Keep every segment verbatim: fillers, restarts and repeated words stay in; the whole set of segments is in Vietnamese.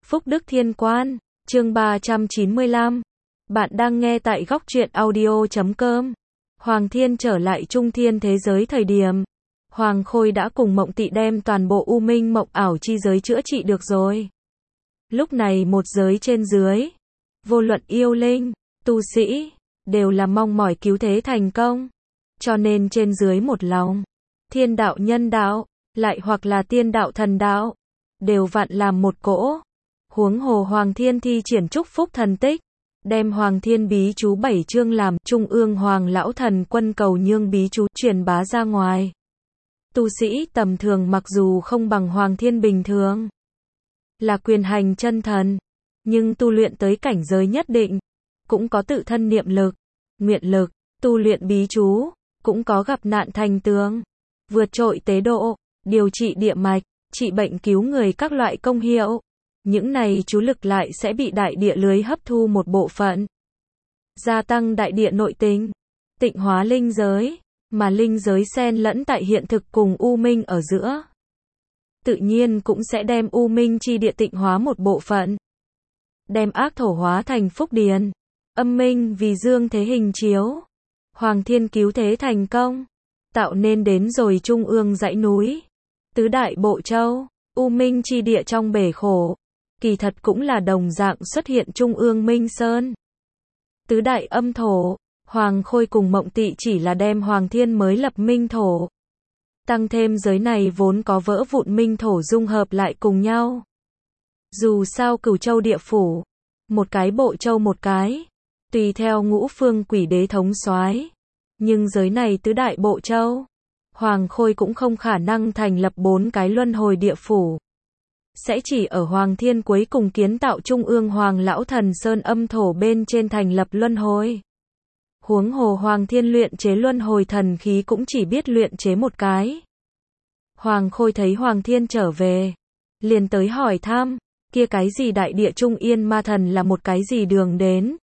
Phúc Đức Thiên Quan, chương ba trăm chín mươi lăm. Bạn đang nghe tại góc truyện audio chấm com. Hoàng Thiên trở lại Trung Thiên thế giới thời điểm Hoàng Khôi đã cùng Mộng Tị đem toàn bộ U Minh Mộng ảo chi giới chữa trị được rồi. Lúc này một giới trên dưới, vô luận yêu linh, tu sĩ, đều là mong mỏi cứu thế thành công. Cho nên trên dưới một lòng, thiên đạo nhân đạo, lại hoặc là tiên đạo thần đạo, đều vặn làm một cỗ. Huống hồ Hoàng Thiên thi triển chúc phúc thần tích, đem Hoàng Thiên bí chú bảy chương làm Trung ương Hoàng Lão Thần Quân cầu nhương bí chú truyền bá ra ngoài. Tu sĩ tầm thường mặc dù không bằng Hoàng Thiên bình thường, là quyền hành chân thần, nhưng tu luyện tới cảnh giới nhất định, cũng có tự thân niệm lực, nguyện lực, tu luyện bí chú, cũng có gặp nạn thành tướng, vượt trội tế độ, điều trị địa mạch, trị bệnh cứu người các loại công hiệu. Những này chú lực lại sẽ bị đại địa lưới hấp thu một bộ phận, gia tăng đại địa nội tình, tịnh hóa linh giới, mà linh giới xen lẫn tại hiện thực cùng U Minh ở giữa. Tự nhiên cũng sẽ đem U Minh chi địa tịnh hóa một bộ phận, đem ác thổ hóa thành phúc điền, âm minh vì dương thế hình chiếu. Hoàng Thiên cứu thế thành công, tạo nên đến rồi trung ương dãy núi, tứ đại bộ châu, U Minh chi địa trong bể khổ. Kỳ thật cũng là đồng dạng xuất hiện Trung ương Minh Sơn. Tứ đại âm thổ, Hoàng Khôi cùng Mộng Tị chỉ là đem Hoàng Thiên mới lập minh thổ, tăng thêm giới này vốn có vỡ vụn minh thổ dung hợp lại cùng nhau. Dù sao Cửu Châu địa phủ, một cái bộ châu một cái, tùy theo ngũ phương quỷ đế thống soái, nhưng giới này tứ đại bộ châu, Hoàng Khôi cũng không khả năng thành lập bốn cái luân hồi địa phủ. Sẽ chỉ ở Hoàng Thiên cuối cùng kiến tạo Trung ương Hoàng Lão Thần Sơn âm thổ bên trên thành lập luân hồi. Huống hồ Hoàng Thiên luyện chế luân hồi thần khí cũng chỉ biết luyện chế một cái. Hoàng Khôi thấy Hoàng Thiên trở về, liền tới hỏi thăm, kia cái gì đại địa Trung Yên ma thần là một cái gì đường đến.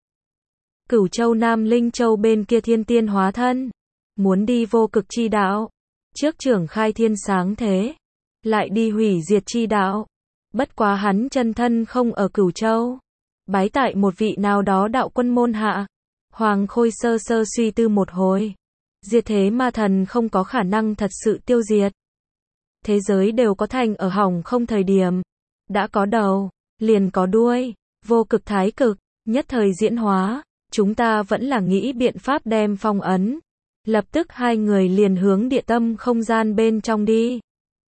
Cửu Châu Nam Linh Châu bên kia thiên tiên hóa thân, muốn đi vô cực chi đạo, trước trưởng khai thiên sáng thế, lại đi hủy diệt chi đạo. Bất quá hắn chân thân không ở Cửu Châu, bái tại một vị nào đó đạo quân môn hạ. Hoàng Khôi sơ sơ suy tư một hồi, diệt thế ma thần không có khả năng thật sự tiêu diệt. Thế giới đều có thành ở hỏng không thời điểm, đã có đầu, liền có đuôi, vô cực thái cực, nhất thời diễn hóa, chúng ta vẫn là nghĩ biện pháp đem phong ấn. Lập tức hai người liền hướng địa tâm không gian bên trong đi.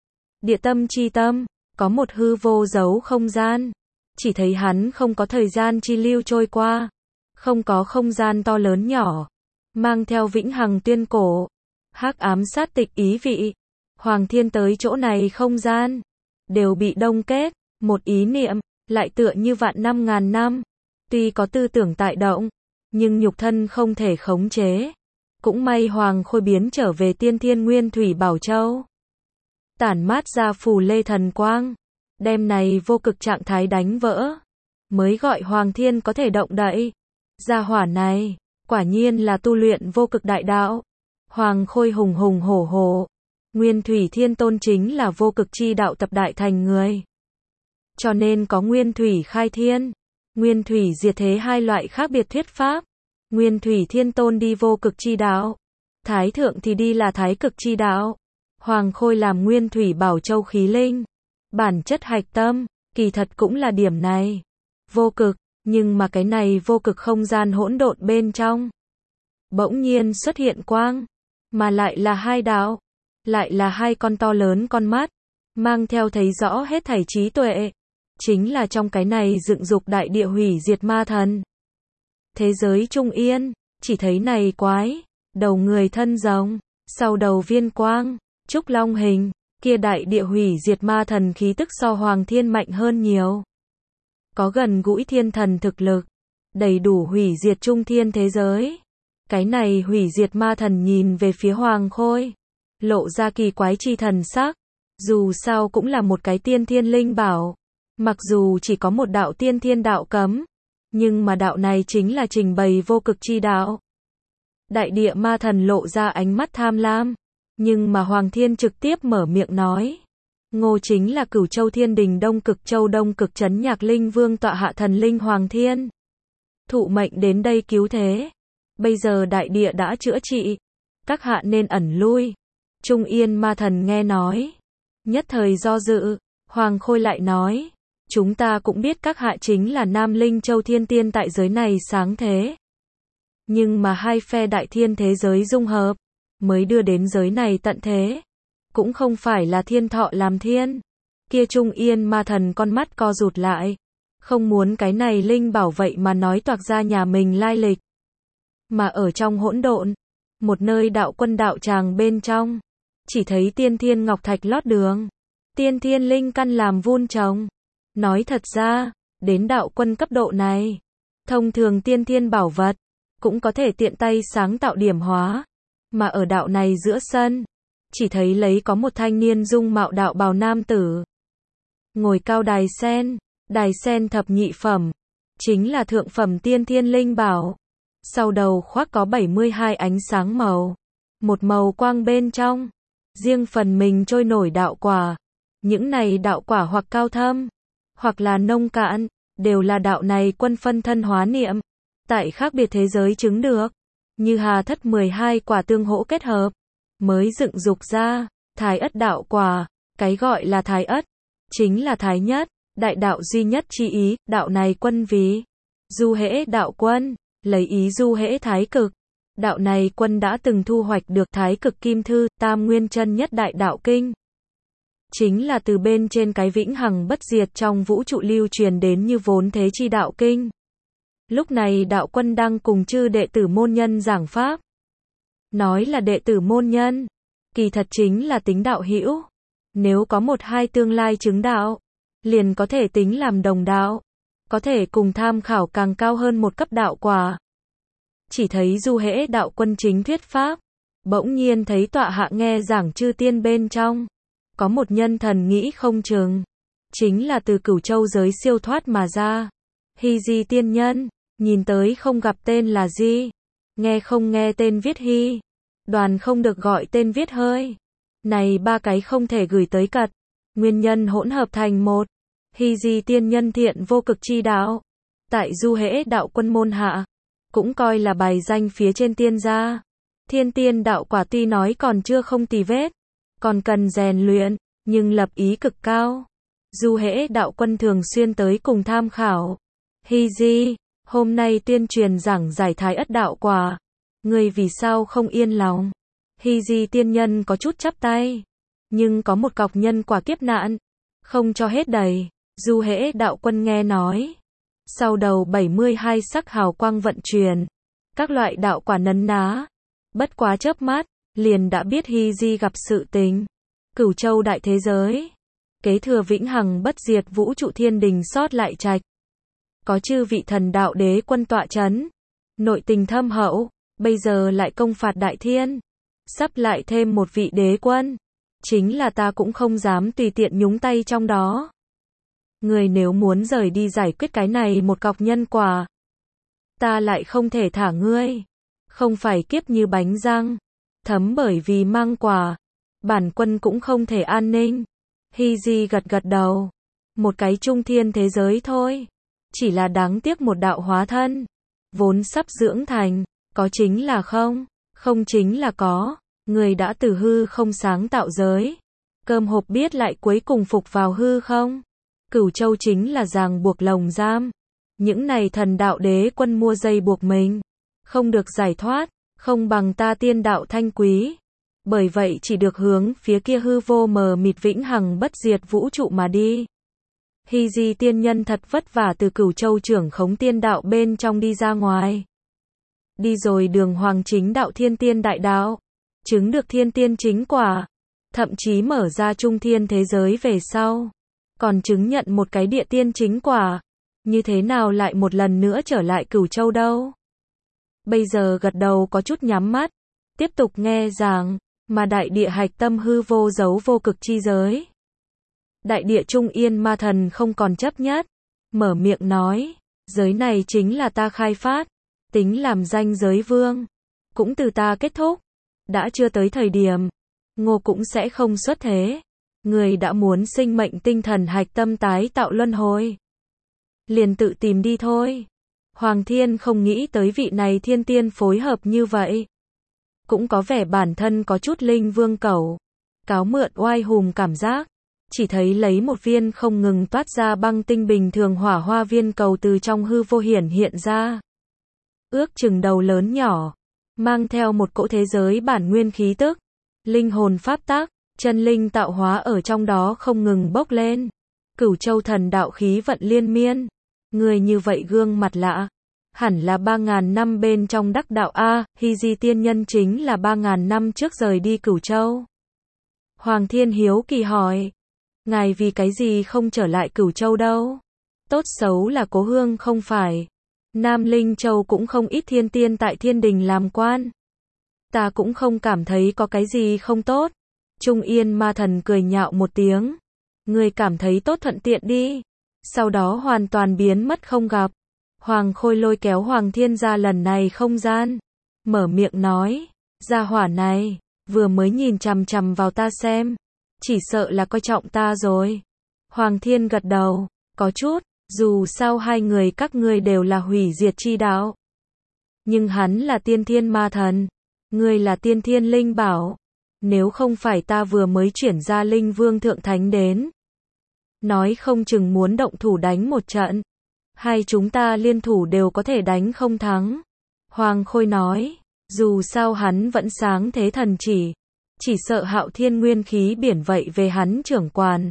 Địa tâm chi tâm, có một hư vô dấu không gian, chỉ thấy hắn không có thời gian chi lưu trôi qua, không có không gian to lớn nhỏ, mang theo vĩnh hằng tuyên cổ, hắc ám sát tịch ý vị. Hoàng Thiên tới chỗ này không gian, đều bị đông kết, một ý niệm, lại tựa như vạn năm ngàn năm, tuy có tư tưởng tại động, nhưng nhục thân không thể khống chế. Cũng may Hoàng Khôi biến trở về tiên thiên nguyên thủy bảo châu, tản mát ra phù lê thần quang, đem này vô cực trạng thái đánh vỡ, mới gọi Hoàng Thiên có thể động đậy. Gia hỏa này, quả nhiên là tu luyện vô cực đại đạo. Hoàng Khôi hùng hùng hổ hổ, Nguyên Thủy Thiên Tôn chính là vô cực chi đạo tập đại thành người. Cho nên có Nguyên Thủy khai thiên, Nguyên Thủy diệt thế hai loại khác biệt thuyết pháp. Nguyên Thủy Thiên Tôn đi vô cực chi đạo, Thái Thượng thì đi là thái cực chi đạo. Hoàng Khôi làm Nguyên Thủy Bảo Châu khí linh, bản chất hạch tâm, kỳ thật cũng là điểm này. Vô cực, nhưng mà cái này vô cực không gian hỗn độn bên trong, bỗng nhiên xuất hiện quang, mà lại là hai đạo, lại là hai con to lớn con mắt, mang theo thấy rõ hết thảy trí tuệ. Chính là trong cái này dựng dục đại địa hủy diệt ma thần. Thế giới Trung Yên, chỉ thấy này quái, đầu người thân rồng, sau đầu viên quang, trúc long hình, kia đại địa hủy diệt ma thần khí tức so Hoàng Thiên mạnh hơn nhiều. Có gần gũi thiên thần thực lực, đầy đủ hủy diệt trung thiên thế giới. Cái này hủy diệt ma thần nhìn về phía Hoàng Khôi, lộ ra kỳ quái chi thần sắc. Dù sao cũng là một cái tiên thiên linh bảo, mặc dù chỉ có một đạo tiên thiên đạo cấm, nhưng mà đạo này chính là trình bày vô cực chi đạo. Đại địa ma thần lộ ra ánh mắt tham lam, nhưng mà Hoàng Thiên trực tiếp mở miệng nói, Ngô chính là Cửu Châu Thiên Đình Đông Cực Châu Đông Cực Trấn Nhạc Linh Vương tọa hạ thần linh Hoàng Thiên. Thụ mệnh đến đây cứu thế. Bây giờ đại địa đã chữa trị. Các hạ nên ẩn lui. Trung Yên Ma Thần nghe nói. Nhất thời do dự. Hoàng Khôi lại nói. Chúng ta cũng biết các hạ chính là Nam Linh Châu Thiên Tiên tại giới này sáng thế. Nhưng mà hai phe đại thiên thế giới dung hợp. Mới đưa đến giới này tận thế. Cũng không phải là thiên thọ làm thiên. Kia Trung Yên Ma Thần con mắt co rụt lại. Không muốn cái này linh bảo vậy mà nói toạc ra nhà mình lai lịch. Mà ở trong hỗn độn, một nơi đạo quân đạo tràng bên trong, chỉ thấy tiên thiên ngọc thạch lót đường, tiên thiên linh căn làm vun trồng. Nói thật ra, đến đạo quân cấp độ này, thông thường tiên thiên bảo vật, cũng có thể tiện tay sáng tạo điểm hóa. Mà ở đạo này giữa sân, chỉ thấy lấy có một thanh niên dung mạo đạo bào nam tử. Ngồi cao đài sen, đài sen thập nhị phẩm, chính là thượng phẩm tiên thiên linh bảo. Sau đầu khoác có bảy mươi hai ánh sáng màu, một màu quang bên trong, riêng phần mình trôi nổi đạo quả. Những này đạo quả hoặc cao thâm, hoặc là nông cạn, đều là đạo này quân phân thân hóa niệm, tại khác biệt thế giới chứng được, như hà thất mười hai quả tương hỗ kết hợp, mới dựng dục ra, thái ất đạo quả. Cái gọi là thái ất, chính là thái nhất, đại đạo duy nhất chi ý, đạo này quân vì du hễ đạo quân, lấy ý du hễ thái cực. Đạo này quân đã từng thu hoạch được thái cực kim thư, tam nguyên chân nhất đại đạo kinh. Chính là từ bên trên cái vĩnh hằng bất diệt trong vũ trụ lưu truyền đến như vốn thế chi đạo kinh. Lúc này đạo quân đang cùng chư đệ tử môn nhân giảng pháp. Nói là đệ tử môn nhân, kỳ thật chính là tính đạo hữu. Nếu có một hai tương lai chứng đạo, liền có thể tính làm đồng đạo, có thể cùng tham khảo càng cao hơn một cấp đạo quả. Chỉ thấy du hễ đạo quân chính thuyết pháp, bỗng nhiên thấy tọa hạ nghe giảng chư tiên bên trong, có một nhân thần nghĩ không chừng, chính là từ Cửu Châu giới siêu thoát mà ra. Hy Di tiên nhân, nhìn tới không gặp tên là Di, nghe không nghe tên viết Hy, đoàn không được gọi tên viết Hơi. Này ba cái không thể gửi tới cật, nguyên nhân hỗn hợp thành một. Hy Di tiên nhân thiện vô cực chi đạo, tại du hễ đạo quân môn hạ, cũng coi là bài danh phía trên tiên gia. Thiên tiên đạo quả tuy nói còn chưa không tì vết, còn cần rèn luyện, nhưng lập ý cực cao. Du hễ đạo quân thường xuyên tới cùng tham khảo. Hy Di, hôm nay tuyên truyền giảng giải thái ất đạo quả, người vì sao không yên lòng? Hy Di tiên nhân có chút chắp tay, nhưng có một cọc nhân quả kiếp nạn, không cho hết đầy. Du hễ đạo quân nghe nói, sau đầu bảy mươi hai sắc hào quang vận chuyển, các loại đạo quả nấn ná, bất quá chớp mắt, liền đã biết Hy Di gặp sự tình. Cửu Châu đại thế giới, kế thừa vĩnh hằng bất diệt vũ trụ thiên đình sót lại trạch, có chư vị thần đạo đế quân tọa chấn, nội tình thâm hậu, bây giờ lại công phạt đại thiên, sắp lại thêm một vị đế quân, chính là ta cũng không dám tùy tiện nhúng tay trong đó. Người nếu muốn rời đi giải quyết cái này một cọc nhân quả, ta lại không thể thả ngươi, không phải kiếp như bánh răng, thấm bởi vì mang quả, bản quân cũng không thể an ninh. Hy Di gật gật đầu, một cái trung thiên thế giới thôi, chỉ là đáng tiếc một đạo hóa thân, vốn sắp dưỡng thành, có chính là không, không chính là có, người đã từ hư không sáng tạo giới, cơm hộp biết lại cuối cùng phục vào hư không. Cửu Châu chính là ràng buộc lồng giam, những này thần đạo đế quân mua dây buộc mình, không được giải thoát, không bằng ta tiên đạo thanh quý, bởi vậy chỉ được hướng phía kia hư vô mờ mịt vĩnh hằng bất diệt vũ trụ mà đi. Hy Di tiên nhân thật vất vả từ Cửu Châu trưởng khống tiên đạo bên trong đi ra ngoài, đi rồi đường hoàng chính đạo thiên tiên đại đạo, chứng được thiên tiên chính quả, thậm chí mở ra trung thiên thế giới về sau, còn chứng nhận một cái địa tiên chính quả, như thế nào lại một lần nữa trở lại Cửu Châu đâu? Bây giờ gật đầu có chút nhắm mắt, tiếp tục nghe giảng, mà đại địa hạch tâm hư vô dấu vô cực chi giới. Đại địa Trung Yên Ma Thần không còn chấp nhất, mở miệng nói, giới này chính là ta khai phát, tính làm danh giới vương, cũng từ ta kết thúc, đã chưa tới thời điểm, Ngô cũng sẽ không xuất thế. Người đã muốn sinh mệnh tinh thần hạch tâm tái tạo luân hồi, liền tự tìm đi thôi. Hoàng Thiên không nghĩ tới vị này thiên tiên phối hợp như vậy. Cũng có vẻ bản thân có chút linh vương cẩu, cáo mượn oai hùng cảm giác. Chỉ thấy lấy một viên không ngừng toát ra băng tinh bình thường hỏa hoa viên cầu từ trong hư vô hiển hiện ra. Ước chừng đầu lớn nhỏ, mang theo một cỗ thế giới bản nguyên khí tức, linh hồn pháp tác, chân linh tạo hóa ở trong đó không ngừng bốc lên. Cửu châu thần đạo khí vận liên miên. Người như vậy gương mặt lạ, hẳn là ba ngàn năm bên trong đắc đạo A, Hy Di tiên nhân chính là ba ngàn năm trước rời đi Cửu Châu. Hoàng Thiên hiếu kỳ hỏi, ngài vì cái gì không trở lại Cửu Châu đâu? Tốt xấu là cố hương không phải. Nam Linh Châu cũng không ít thiên tiên tại thiên đình làm quan. Ta cũng không cảm thấy có cái gì không tốt. Trung Yên ma thần cười nhạo một tiếng. Người cảm thấy tốt thuận tiện đi. Sau đó hoàn toàn biến mất không gặp. Hoàng Khôi lôi kéo Hoàng Thiên ra lần này không gian. Mở miệng nói, gia hỏa này, vừa mới nhìn chằm chằm vào ta xem. Chỉ sợ là coi trọng ta rồi. Hoàng Thiên gật đầu, có chút, dù sao hai người các ngươi đều là hủy diệt chi đạo. Nhưng hắn là tiên thiên ma thần. Ngươi là tiên thiên linh bảo. Nếu không phải ta vừa mới chuyển ra linh vương thượng thánh đến. Nói không chừng muốn động thủ đánh một trận. Hai chúng ta liên thủ đều có thể đánh không thắng. Hoàng Khôi nói, dù sao hắn vẫn sáng thế thần chỉ. Chỉ sợ Hạo Thiên nguyên khí biển vậy về hắn trưởng quản.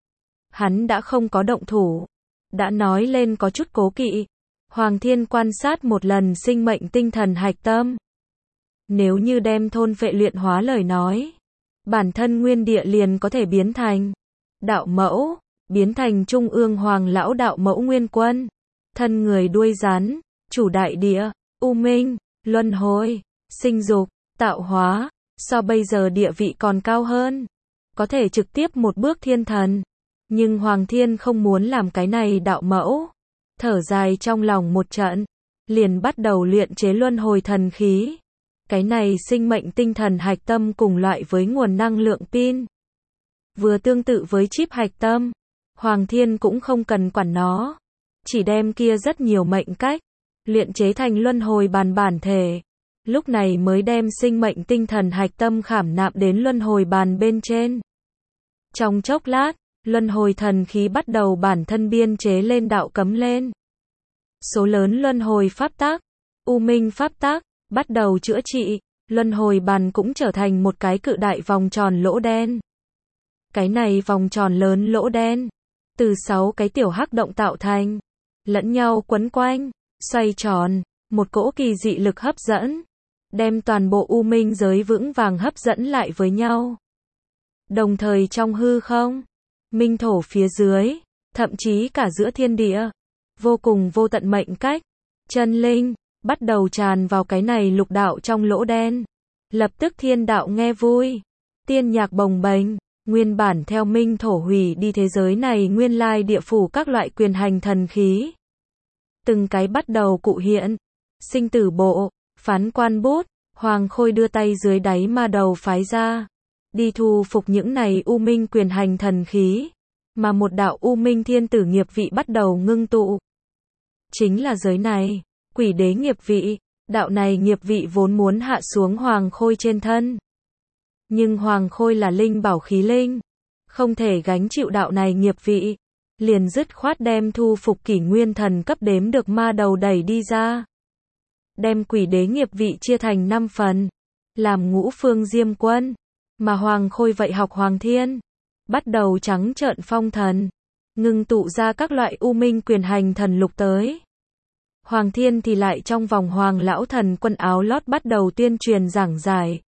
Hắn đã không có động thủ. Đã nói lên có chút cố kỵ. Hoàng Thiên quan sát một lần sinh mệnh tinh thần hạch tâm. Nếu như đem thôn phệ luyện hóa lời nói, bản thân nguyên địa liền có thể biến thành đạo mẫu, biến thành trung ương hoàng lão đạo mẫu nguyên quân, thân người đuôi rắn, chủ đại địa, u minh, luân hồi, sinh dục, tạo hóa, so bây giờ địa vị còn cao hơn, có thể trực tiếp một bước thiên thần. Nhưng Hoàng Thiên không muốn làm cái này đạo mẫu, thở dài trong lòng một trận, liền bắt đầu luyện chế luân hồi thần khí. Cái này sinh mệnh tinh thần hạch tâm cùng loại với nguồn năng lượng pin. Vừa tương tự với chip hạch tâm, Hoàng Thiên cũng không cần quản nó. Chỉ đem kia rất nhiều mệnh cách, luyện chế thành luân hồi bàn bản thể. Lúc này mới đem sinh mệnh tinh thần hạch tâm khảm nạm đến luân hồi bàn bên trên. Trong chốc lát, luân hồi thần khí bắt đầu bản thân biên chế lên đạo cấm lên. Số lớn luân hồi pháp tác, u minh pháp tác, bắt đầu chữa trị, luân hồi bàn cũng trở thành một cái cự đại vòng tròn lỗ đen. Cái này vòng tròn lớn lỗ đen, từ sáu cái tiểu hắc động tạo thành, lẫn nhau quấn quanh, xoay tròn, một cỗ kỳ dị lực hấp dẫn, đem toàn bộ u minh giới vững vàng hấp dẫn lại với nhau. Đồng thời trong hư không, minh thổ phía dưới, thậm chí cả giữa thiên địa, vô cùng vô tận mệnh cách, chân linh, bắt đầu tràn vào cái này lục đạo trong lỗ đen. Lập tức thiên đạo nghe vui, tiên nhạc bồng bềnh, nguyên bản theo minh thổ hủy đi thế giới này nguyên lai địa phủ các loại quyền hành thần khí. Từng cái bắt đầu cụ hiện, sinh tử bộ, phán quan bút, Hoàng Khôi đưa tay dưới đáy ma đầu phái ra, đi thu phục những này u minh quyền hành thần khí, mà một đạo u minh thiên tử nghiệp vị bắt đầu ngưng tụ. Chính là giới này, quỷ đế nghiệp vị, đạo này nghiệp vị vốn muốn hạ xuống Hoàng Khôi trên thân. Nhưng Hoàng Khôi là linh bảo khí linh, không thể gánh chịu đạo này nghiệp vị, liền dứt khoát đem thu phục kỷ nguyên thần cấp đếm được ma đầu đẩy đi ra. Đem quỷ đế nghiệp vị chia thành năm phần, làm ngũ phương diêm quân, mà Hoàng Khôi vậy học Hoàng Thiên, bắt đầu trắng trợn phong thần, ngưng tụ ra các loại u minh quyền hành thần lục tới. Hoàng Thiên thì lại trong vòng Hoàng lão thần quân áo lót bắt đầu tuyên truyền giảng giải.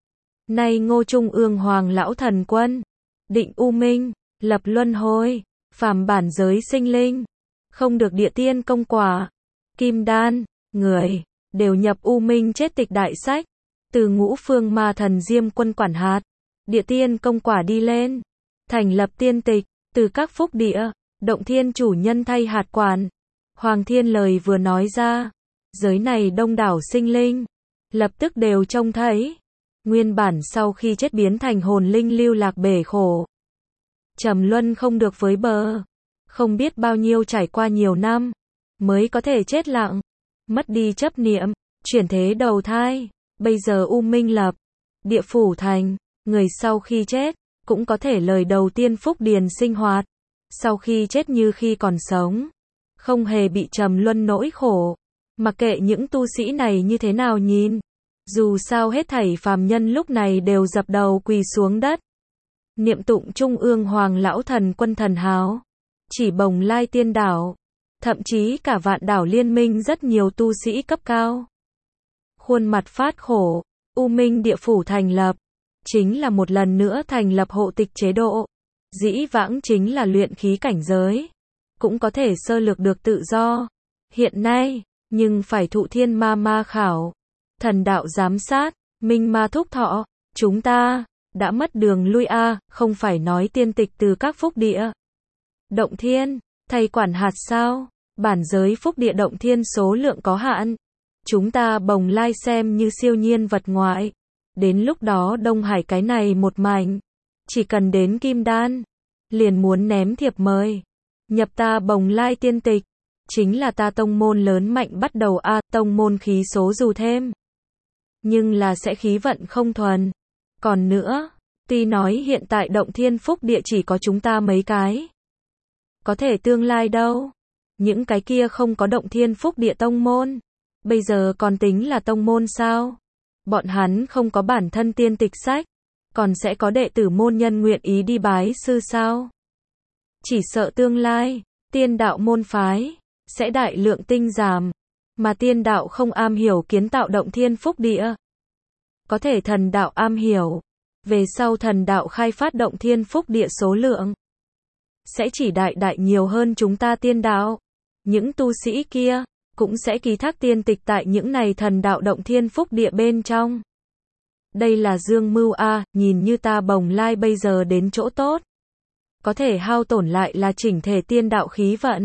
Nay Ngô Trung ương Hoàng lão thần quân, định u minh, lập luân hồi, phàm bản giới sinh linh, không được địa tiên công quả, kim đan, người, đều nhập u minh chết tịch đại sách, từ ngũ phương ma thần diêm quân quản hạt, địa tiên công quả đi lên, thành lập tiên tịch, từ các phúc địa, động thiên chủ nhân thay hạt quản. Hoàng Thiên lời vừa nói ra, giới này đông đảo sinh linh, lập tức đều trông thấy, nguyên bản sau khi chết biến thành hồn linh lưu lạc bể khổ. trầm luân không được với bờ. Không biết bao nhiêu trải qua nhiều năm, mới có thể chết lặng, mất đi chấp niệm, chuyển thế đầu thai. Bây giờ U Minh lập, địa phủ thành, người sau khi chết, cũng có thể lời đầu tiên phúc điền sinh hoạt. Sau khi chết như khi còn sống, không hề bị trầm luân nỗi khổ. Mặc kệ những tu sĩ này như thế nào nhìn, dù sao hết thảy phàm nhân lúc này đều dập đầu quỳ xuống đất. Niệm tụng Trung ương Hoàng Lão Thần Quân thần háo, chỉ Bồng Lai Tiên Đảo, thậm chí cả Vạn Đảo Liên Minh rất nhiều tu sĩ cấp cao. Khuôn mặt phát khổ, U Minh địa phủ thành lập, chính là một lần nữa thành lập hộ tịch chế độ. Dĩ vãng chính là luyện khí cảnh giới, cũng có thể sơ lược được tự do. Hiện nay, nhưng phải thụ thiên ma ma khảo, thần đạo giám sát, minh ma thúc thọ, chúng ta đã mất đường lui a, không phải nói tiên tịch từ các phúc địa. Động thiên, thay quản hạt sao? Bản giới phúc địa động thiên số lượng có hạn. Chúng ta Bồng Lai xem như siêu nhiên vật ngoại. Đến lúc đó Đông Hải cái này một mảnh, chỉ cần đến Kim Đan, liền muốn ném thiệp mời. Nhập ta Bồng Lai tiên tịch, chính là ta tông môn lớn mạnh bắt đầu a, tông môn khí số dù thêm. Nhưng là sẽ khí vận không thuần. Còn nữa, tuy nói hiện tại động thiên phúc địa chỉ có chúng ta mấy cái. Có thể tương lai đâu. Những cái kia không có động thiên phúc địa tông môn. Bây giờ còn tính là tông môn sao? Bọn hắn không có bản thân tiên tịch sách. Còn sẽ có đệ tử môn nhân nguyện ý đi bái sư sao? Chỉ sợ tương lai, tiên đạo môn phái, sẽ đại lượng tinh giảm. Mà tiên đạo không am hiểu kiến tạo động thiên phúc địa. Có thể thần đạo am hiểu. Về sau thần đạo khai phát động thiên phúc địa số lượng sẽ chỉ đại đại nhiều hơn chúng ta tiên đạo. Những tu sĩ kia cũng sẽ ký thác tiên tịch tại những này thần đạo động thiên phúc địa bên trong. Đây là dương mưu a, nhìn như ta Bồng Lai bây giờ đến chỗ tốt. Có thể hao tổn lại là chỉnh thể tiên đạo khí vận.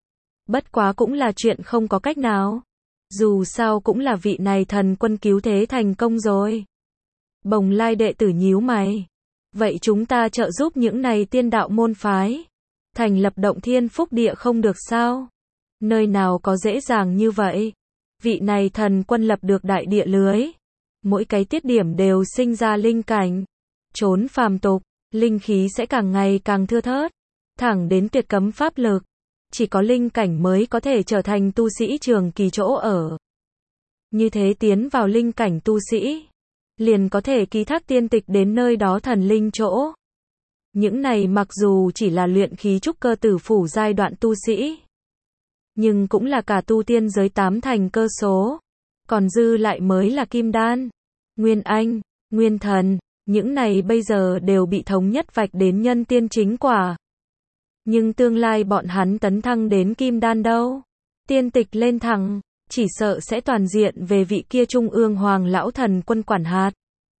Bất quá cũng là chuyện không có cách nào. Dù sao cũng là vị này thần quân cứu thế thành công rồi. Bồng Lai đệ tử nhíu mày. Vậy chúng ta trợ giúp những này tiên đạo môn phái thành lập động thiên phúc địa không được sao? Nơi nào có dễ dàng như vậy? Vị này thần quân lập được đại địa lưới. Mỗi cái tiết điểm đều sinh ra linh cảnh. Trốn phàm tục, linh khí sẽ càng ngày càng thưa thớt. Thẳng đến tuyệt cấm pháp lực. Chỉ có linh cảnh mới có thể trở thành tu sĩ trường kỳ chỗ ở. Như thế tiến vào linh cảnh tu sĩ, liền có thể ký thác tiên tịch đến nơi đó thần linh chỗ. Những này mặc dù chỉ là luyện khí trúc cơ tử phủ giai đoạn tu sĩ, nhưng cũng là cả tu tiên giới tám thành cơ số. Còn dư lại mới là kim đan, nguyên anh, nguyên thần, những này bây giờ đều bị thống nhất vạch đến nhân tiên chính quả. Nhưng tương lai bọn hắn tấn thăng đến kim đan đâu? Tiên tịch lên thẳng, chỉ sợ sẽ toàn diện về vị kia Trung ương Hoàng Lão Thần Quân quản hạt.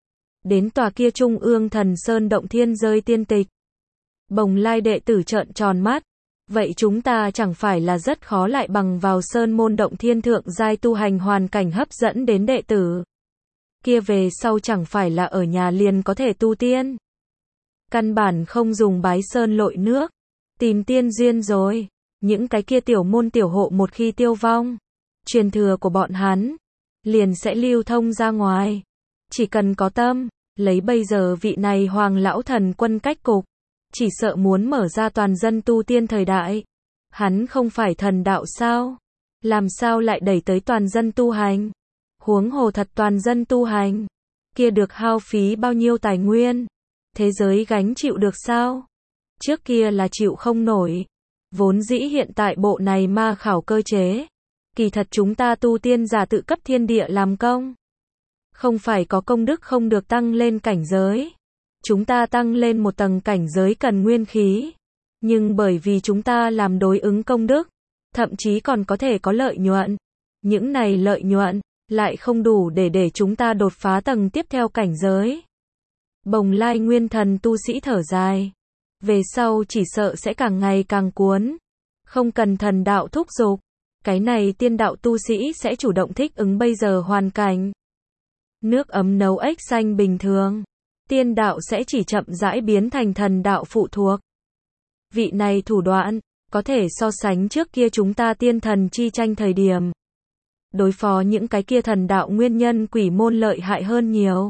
Đến tòa kia Trung ương Thần Sơn động thiên rơi tiên tịch. Bồng Lai đệ tử trợn tròn mắt. Vậy chúng ta chẳng phải là rất khó lại bằng vào sơn môn động thiên thượng giai tu hành hoàn cảnh hấp dẫn đến đệ tử. Kia về sau chẳng phải là ở nhà liền có thể tu tiên. Căn bản không dùng bái sơn lội nước. Tìm tiên duyên rồi. Những cái kia tiểu môn tiểu hộ một khi tiêu vong, truyền thừa của bọn hắn liền sẽ lưu thông ra ngoài. Chỉ cần có tâm, lấy bây giờ vị này Hoàng Lão Thần Quân cách cục, chỉ sợ muốn mở ra toàn dân tu tiên thời đại. Hắn không phải thần đạo sao? Làm sao lại đẩy tới toàn dân tu hành? Huống hồ thật toàn dân tu hành, kia được hao phí bao nhiêu tài nguyên? Thế giới gánh chịu được sao? Trước kia là chịu không nổi. Vốn dĩ hiện tại bộ này ma khảo cơ chế, kỳ thật chúng ta tu tiên giả tự cấp thiên địa làm công. Không phải có công đức không được tăng lên cảnh giới. Chúng ta tăng lên một tầng cảnh giới cần nguyên khí. Nhưng bởi vì chúng ta làm đối ứng công đức, thậm chí còn có thể có lợi nhuận. Những này lợi nhuận lại không đủ để để chúng ta đột phá tầng tiếp theo cảnh giới. Bồng Lai nguyên thần tu sĩ thở dài. Về sau chỉ sợ sẽ càng ngày càng cuốn. Không cần thần đạo thúc giục. Cái này tiên đạo tu sĩ sẽ chủ động thích ứng bây giờ hoàn cảnh. Nước ấm nấu ếch xanh bình thường. Tiên đạo sẽ chỉ chậm rãi biến thành thần đạo phụ thuộc. Vị này thủ đoạn, có thể so sánh trước kia chúng ta tiên thần chi tranh thời điểm. Đối phó những cái kia thần đạo nguyên nhân quỷ môn lợi hại hơn nhiều.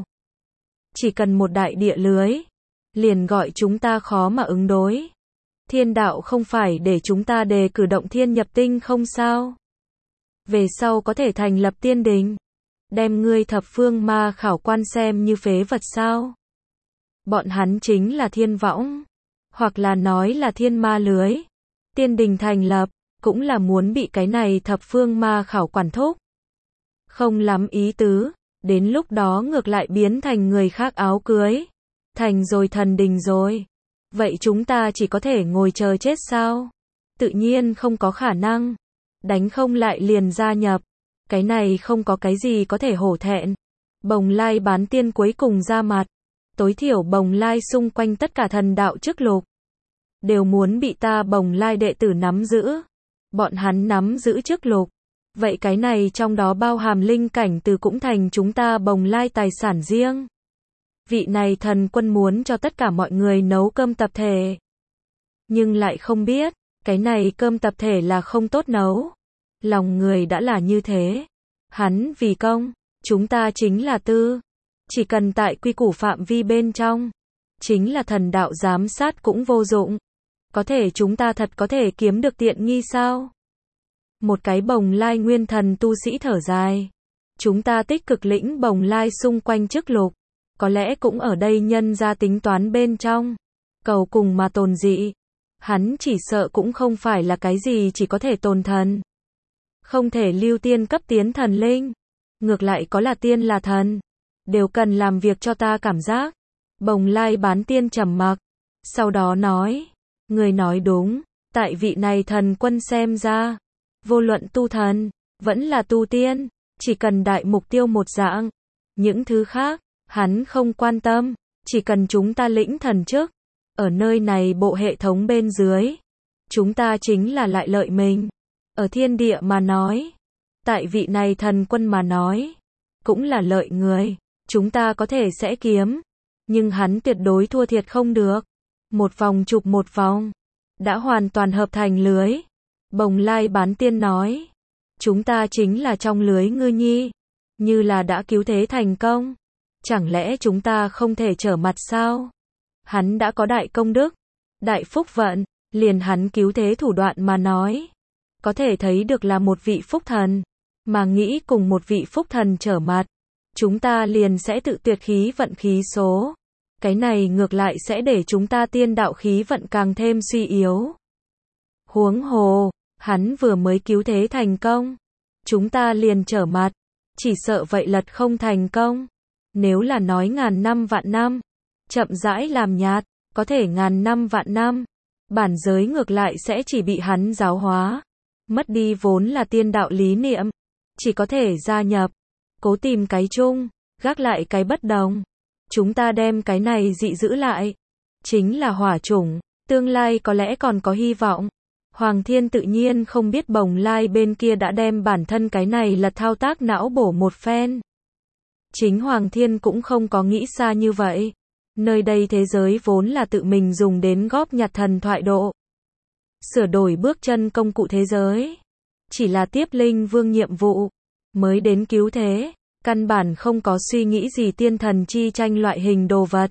Chỉ cần một đại địa lưới, liền gọi chúng ta khó mà ứng đối. Thiên đạo không phải để chúng ta đề cử động thiên nhập tinh không sao? Về sau có thể thành lập tiên đình. Đem ngươi thập phương ma khảo quan xem như phế vật sao? Bọn hắn chính là thiên võng. Hoặc là nói là thiên ma lưới. Tiên đình thành lập, cũng là muốn bị cái này thập phương ma khảo quản thúc. Không lắm ý tứ, đến lúc đó ngược lại biến thành người khác áo cưới. Thành rồi thần đình rồi. Vậy chúng ta chỉ có thể ngồi chờ chết sao? Tự nhiên không có khả năng. Đánh không lại liền gia nhập. Cái này không có cái gì có thể hổ thẹn. Bồng Lai bán tiên cuối cùng ra mặt. Tối thiểu Bồng Lai xung quanh tất cả thần đạo chức lục. Đều muốn bị ta Bồng Lai đệ tử nắm giữ. Bọn hắn nắm giữ chức lục. Vậy cái này trong đó bao hàm linh cảnh từ cũng thành chúng ta Bồng Lai tài sản riêng. Vị này thần quân muốn cho tất cả mọi người nấu cơm tập thể. Nhưng lại không biết, cái này cơm tập thể là không tốt nấu. Lòng người đã là như thế. Hắn vì công, chúng ta chính là tư. Chỉ cần tại quy củ phạm vi bên trong. Chính là thần đạo giám sát cũng vô dụng. Có thể chúng ta thật có thể kiếm được tiện nghi sao? Một cái Bồng Lai nguyên thần tu sĩ thở dài. Chúng ta tích cực lĩnh Bồng Lai xung quanh chức lục. Có lẽ cũng ở đây nhân ra tính toán bên trong. Cầu cùng mà tồn dị. Hắn chỉ sợ cũng không phải là cái gì chỉ có thể tồn thần. Không thể lưu tiên cấp tiến thần linh. Ngược lại có là tiên là thần. Đều cần làm việc cho ta cảm giác. Bồng Lai bán tiên trầm mặc. Sau đó nói. Người nói đúng. Tại vị này thần quân xem ra. Vô luận tu thần. Vẫn là tu tiên. Chỉ cần đại mục tiêu một dạng. Những thứ khác. Hắn không quan tâm. Chỉ cần chúng ta lĩnh thần chức. Ở nơi này bộ hệ thống bên dưới. Chúng ta chính là lại lợi mình. Ở thiên địa mà nói. Tại vị này thần quân mà nói. Cũng là lợi người. Chúng ta có thể sẽ kiếm. Nhưng hắn tuyệt đối thua thiệt không được. Một vòng chụp một vòng. Đã hoàn toàn hợp thành lưới. Bồng Lai bán tiên nói. Chúng ta chính là trong lưới ngư nhi. Như là đã cứu thế thành công. Chẳng lẽ chúng ta không thể trở mặt sao? Hắn đã có đại công đức. Đại phúc vận. Liền hắn cứu thế thủ đoạn mà nói. Có thể thấy được là một vị phúc thần. Mà nghĩ cùng một vị phúc thần trở mặt. Chúng ta liền sẽ tự tuyệt khí vận khí số. Cái này ngược lại sẽ để chúng ta tiên đạo khí vận càng thêm suy yếu. Huống hồ, hắn vừa mới cứu thế thành công. Chúng ta liền trở mặt. Chỉ sợ vậy lật không thành công. Nếu là nói ngàn năm vạn năm. Chậm rãi làm nhạt. Có thể ngàn năm vạn năm. Bản giới ngược lại sẽ chỉ bị hắn giáo hóa. Mất đi vốn là tiên đạo lý niệm. Chỉ có thể gia nhập. Cố tìm cái chung. Gác lại cái bất đồng. Chúng ta đem cái này dị giữ lại. Chính là hỏa chủng. Tương lai có lẽ còn có hy vọng. Hoàng Thiên tự nhiên không biết Bồng Lai bên kia đã đem bản thân cái này lật thao tác não bổ một phen. Chính Hoàng Thiên cũng không có nghĩ xa như vậy. Nơi đây thế giới vốn là tự mình dùng đến góp nhặt thần thoại độ. Sửa đổi bước chân công cụ thế giới. Chỉ là tiếp linh vương nhiệm vụ. Mới đến cứu thế. Căn bản không có suy nghĩ gì tiên thần chi tranh loại hình đồ vật.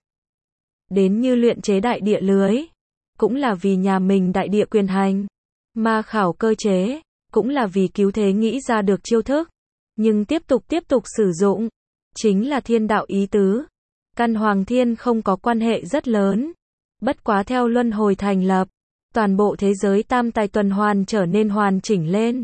Đến như luyện chế đại địa lưới. Cũng là vì nhà mình đại địa quyền hành. Ma khảo cơ chế. Cũng là vì cứu thế nghĩ ra được chiêu thức. Nhưng tiếp tục tiếp tục sử dụng. Chính là thiên đạo ý tứ. Căn Hoàng Thiên không có quan hệ rất lớn. Bất quá theo luân hồi thành lập. Toàn bộ thế giới tam tài tuần hoàn trở nên hoàn chỉnh lên.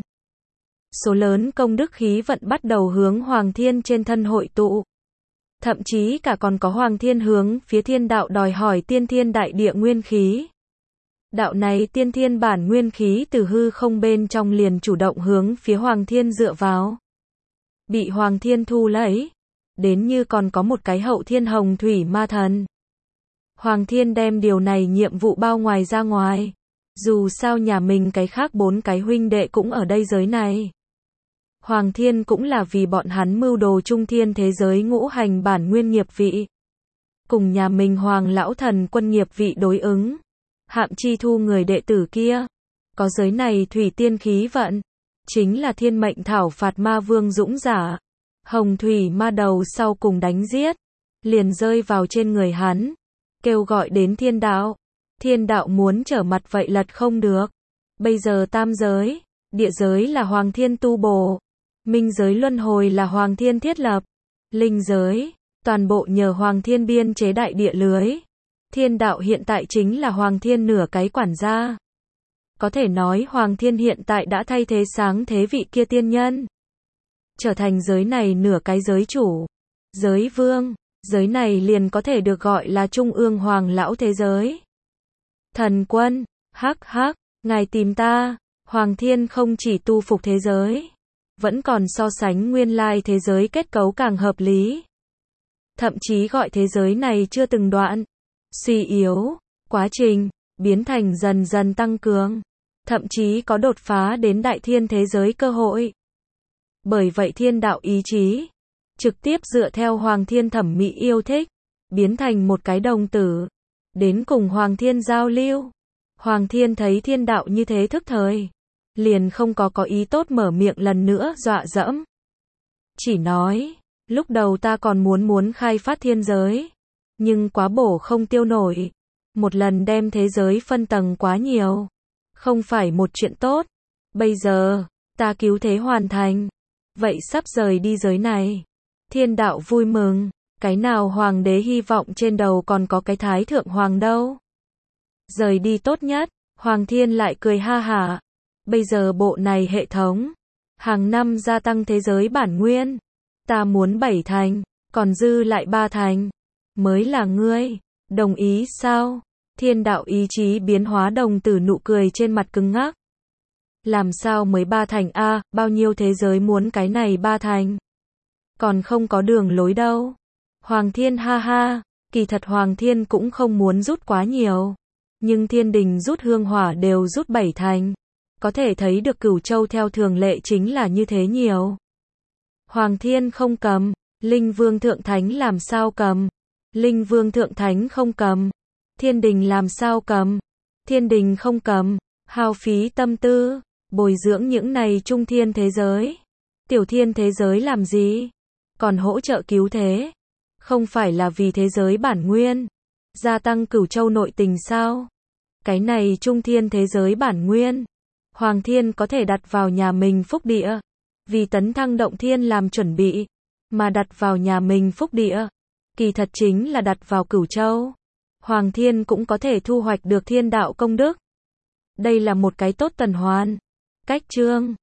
Số lớn công đức khí vận bắt đầu hướng Hoàng Thiên trên thân hội tụ. Thậm chí cả còn có Hoàng Thiên hướng phía thiên đạo đòi hỏi tiên thiên đại địa nguyên khí. Đạo này tiên thiên bản nguyên khí từ hư không bên trong liền chủ động hướng phía Hoàng Thiên dựa vào. Bị Hoàng Thiên thu lấy. Đến như còn có một cái hậu thiên hồng thủy ma thần. Hoàng Thiên đem điều này nhiệm vụ bao ngoài ra ngoài. Dù sao nhà mình cái khác bốn cái huynh đệ cũng ở đây giới này. Hoàng Thiên cũng là vì bọn hắn mưu đồ trung thiên thế giới ngũ hành bản nguyên nghiệp vị. Cùng nhà mình Hoàng Lão Thần quân nghiệp vị đối ứng. Hạm chi thu người đệ tử kia. Có giới này thủy tiên khí vận. Chính là thiên mệnh thảo phạt ma vương dũng giả. Hồng thủy ma đầu sau cùng đánh giết. Liền rơi vào trên người hắn. Kêu gọi đến thiên đạo. Thiên đạo muốn trở mặt vậy lật không được. Bây giờ tam giới. Địa giới là Hoàng Thiên tu bổ. Minh giới luân hồi là Hoàng Thiên thiết lập. Linh giới. Toàn bộ nhờ Hoàng Thiên biên chế đại địa lưới. Thiên đạo hiện tại chính là Hoàng Thiên nửa cái quản gia. Có thể nói Hoàng Thiên hiện tại đã thay thế sáng thế vị kia tiên nhân. Trở thành giới này nửa cái giới chủ. Giới vương. Giới này liền có thể được gọi là Trung ương Hoàng lão thế giới. Thần quân. Hắc hắc. Ngài tìm ta. Hoàng Thiên không chỉ tu phục thế giới. Vẫn còn so sánh nguyên lai thế giới kết cấu càng hợp lý. Thậm chí gọi thế giới này chưa từng đoạn. Suy yếu. Quá trình. Biến thành dần dần tăng cường. Thậm chí có đột phá đến đại thiên thế giới cơ hội. Bởi vậy thiên đạo ý chí. Trực tiếp dựa theo Hoàng Thiên thẩm mỹ yêu thích. Biến thành một cái đồng tử. Đến cùng Hoàng Thiên giao lưu. Hoàng Thiên thấy thiên đạo như thế thức thời. Liền không có có ý tốt mở miệng lần nữa dọa dẫm. Chỉ nói. Lúc đầu ta còn muốn muốn khai phát thiên giới. Nhưng quá bổ không tiêu nổi. Một lần đem thế giới phân tầng quá nhiều. Không phải một chuyện tốt. Bây giờ. Ta cứu thế hoàn thành. Vậy sắp rời đi giới này. Thiên đạo vui mừng. Cái nào hoàng đế hy vọng trên đầu còn có cái thái thượng hoàng đâu. Rời đi tốt nhất. Hoàng Thiên lại cười ha hả. Bây giờ bộ này hệ thống. Hàng năm gia tăng thế giới bản nguyên. Ta muốn bảy thành. Còn dư lại ba thành. Mới là ngươi. Đồng ý sao? Thiên đạo ý chí biến hóa đồng tử nụ cười trên mặt cứng ngắc. Làm sao mới ba thành a? Bao nhiêu thế giới muốn cái này ba thành? Còn không có đường lối đâu. Hoàng Thiên ha ha. Kỳ thật Hoàng Thiên cũng không muốn rút quá nhiều. Nhưng thiên đình rút hương hỏa đều rút bảy thành. Có thể thấy được Cửu Châu theo thường lệ chính là như thế nhiều. Hoàng Thiên không cầm. Linh Vương Thượng Thánh làm sao cầm? Linh Vương Thượng Thánh không cầm. Thiên đình làm sao cầm? Thiên đình không cầm. Hao phí tâm tư. Bồi dưỡng những này trung thiên thế giới. Tiểu thiên thế giới làm gì? Còn hỗ trợ cứu thế. Không phải là vì thế giới bản nguyên. Gia tăng Cửu Châu nội tình sao? Cái này trung thiên thế giới bản nguyên. Hoàng Thiên có thể đặt vào nhà mình phúc địa. Vì tấn thăng động thiên làm chuẩn bị. Mà đặt vào nhà mình phúc địa. Kỳ thật chính là đặt vào Cửu Châu. Hoàng Thiên cũng có thể thu hoạch được thiên đạo công đức. Đây là một cái tốt tuần hoàn. Cách chương